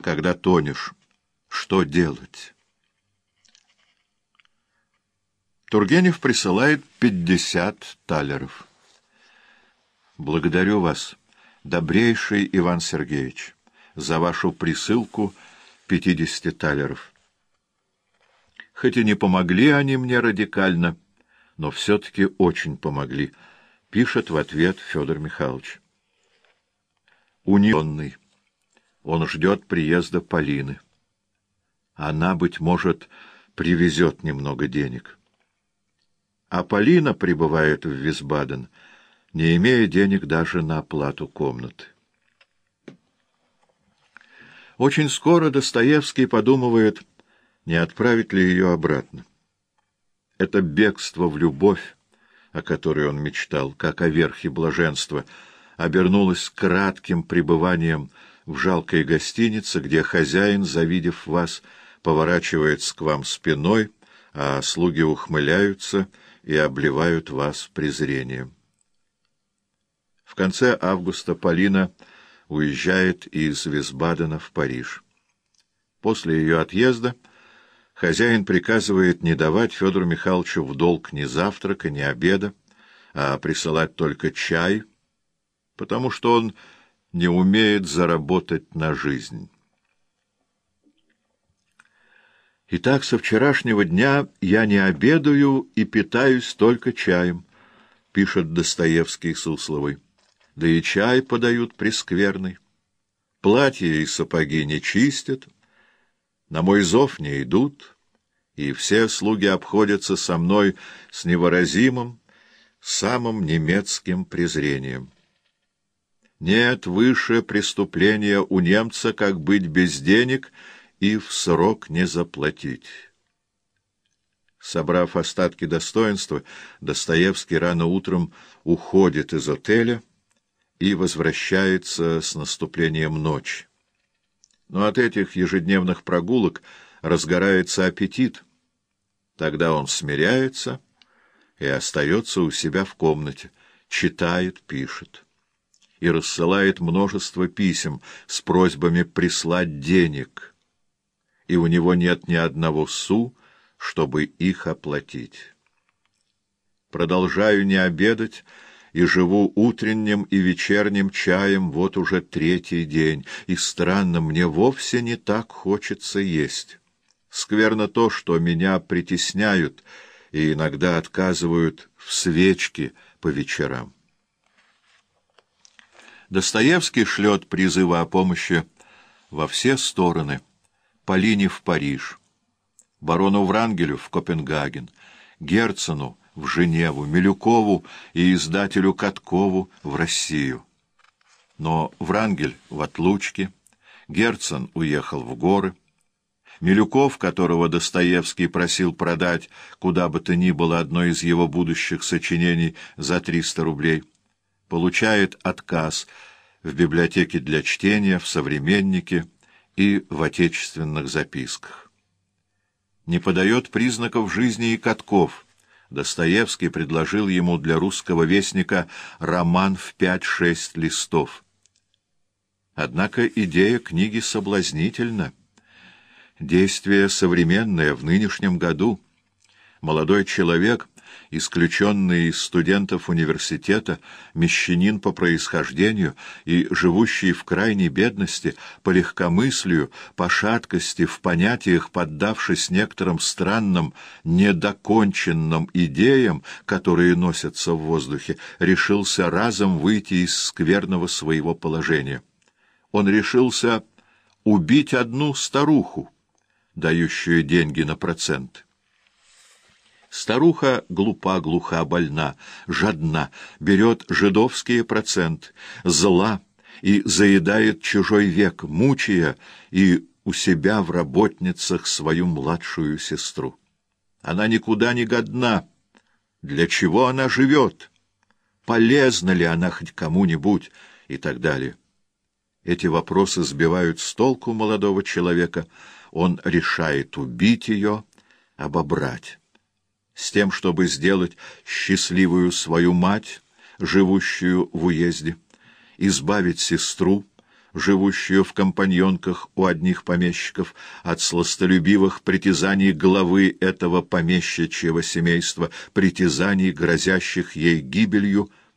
когда тонешь, что делать? Тургенев присылает 50 талеров. Благодарю вас, добрейший Иван Сергеевич, за вашу присылку 50 талеров. Хоть и не помогли они мне радикально, но все-таки очень помогли, пишет в ответ Федор Михайлович. Униженный. Он ждет приезда Полины. Она, быть может, привезет немного денег. А Полина прибывает в Висбаден, не имея денег даже на оплату комнаты. Очень скоро Достоевский подумывает, не отправить ли ее обратно. Это бегство в любовь, о которой он мечтал, как о верхе блаженства, обернулось кратким пребыванием в жалкой гостинице, где хозяин, завидев вас, поворачивается к вам спиной, а слуги ухмыляются и обливают вас презрением. В конце августа Полина уезжает из Висбадена в Париж. После ее отъезда хозяин приказывает не давать Федору Михайловичу в долг ни завтрака, ни обеда, а присылать только чай, потому что он не умеет заработать на жизнь. Итак, со вчерашнего дня я не обедаю и питаюсь только чаем, пишет Достоевский Сусловой. Да и чай подают прескверный. Платья и сапоги не чистят, на мой зов не идут, и все слуги обходятся со мной с невыразимым, самым немецким презрением. Нет выше преступления у немца, как быть без денег и в срок не заплатить. Собрав остатки достоинства, Достоевский рано утром уходит из отеля и возвращается с наступлением ночи. Но от этих ежедневных прогулок разгорается аппетит. Тогда он смиряется и остается у себя в комнате, читает, пишет. И рассылает множество писем с просьбами прислать денег, и у него нет ни одного су, чтобы их оплатить. Продолжаю не обедать и живу утренним и вечерним чаем вот уже 3-й день, и странно, мне вовсе не так хочется есть. Скверно то, что меня притесняют и иногда отказывают в свечке по вечерам. Достоевский шлет призывы о помощи во все стороны. Полине в Париж, барону Врангелю в Копенгаген, Герцену в Женеву, Милюкову и издателю Каткову в Россию. Но Врангель в отлучке, Герцен уехал в горы. Милюков, которого Достоевский просил продать куда бы то ни было одно из его будущих сочинений за 300 рублей, получает отказ в библиотеке для чтения, в «Современнике» и в отечественных записках. Не подает признаков жизни и Катков. Достоевский предложил ему для «Русского вестника» роман в 5-6 листов. Однако идея книги соблазнительна. Действие современное в нынешнем году. Молодой человек, исключенный из студентов университета, мещанин по происхождению и живущий в крайней бедности, по легкомыслию, по шаткости, в понятиях, поддавшись некоторым странным, недоконченным идеям, которые носятся в воздухе, решился разом выйти из скверного своего положения. Он решился убить одну старуху, дающую деньги на процент. Старуха глупа, глуха, больна, жадна, берет жидовские проценты, зла и заедает чужой век, мучая и у себя в работницах свою младшую сестру. Она никуда не годна. Для чего она живет? Полезна ли она хоть кому-нибудь? И так далее. Эти вопросы сбивают с толку молодого человека. Он решает убить ее, обобрать, с тем, чтобы сделать счастливую свою мать, живущую в уезде, избавить сестру, живущую в компаньонках у одних помещиков, от сластолюбивых притязаний главы этого помещичьего семейства, притязаний, грозящих ей гибелью,